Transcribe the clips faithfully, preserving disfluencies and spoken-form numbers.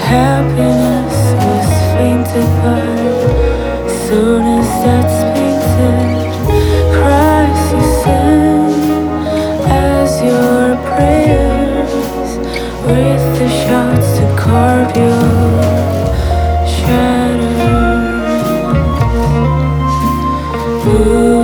Happiness was fainted by soon as that's painted. Christ you send as your prayers with the shots to carve your shadows. Ooh.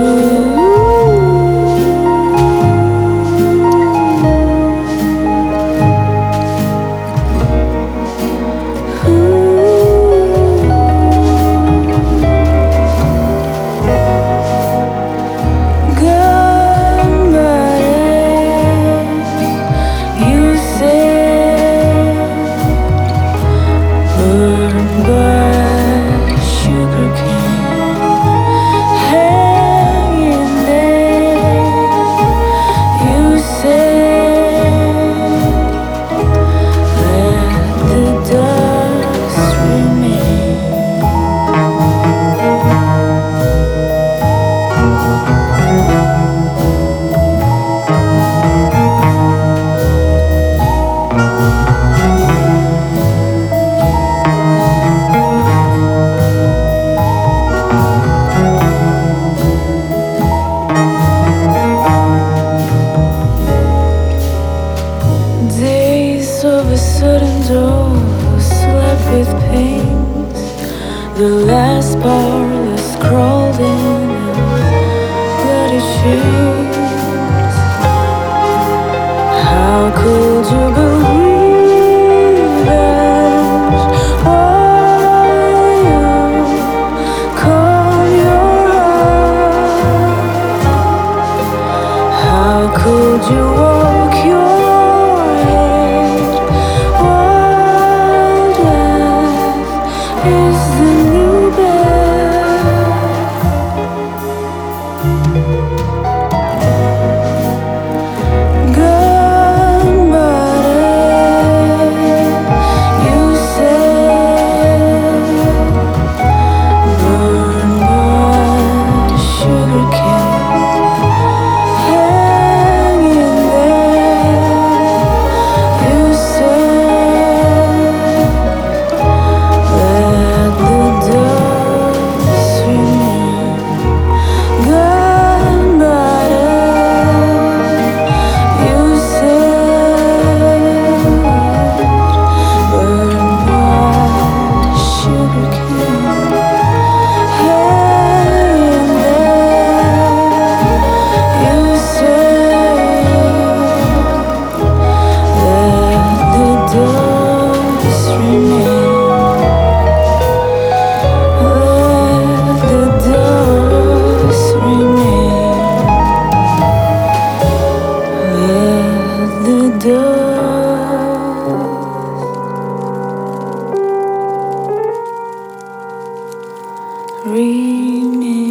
Days of a sudden door, slept with pains. The last barless crawled in bloody chains. How could you believe that while you calm your heart? How could you walk your is the new bed. Gunbuddy, you said, burn my sugar cane, hanging there. You said, let the dust remain. Gunbuddy, you said, burn my sugar cane, hanging there. You said, let the dust remain. Let the dust remain. Let the dust remain.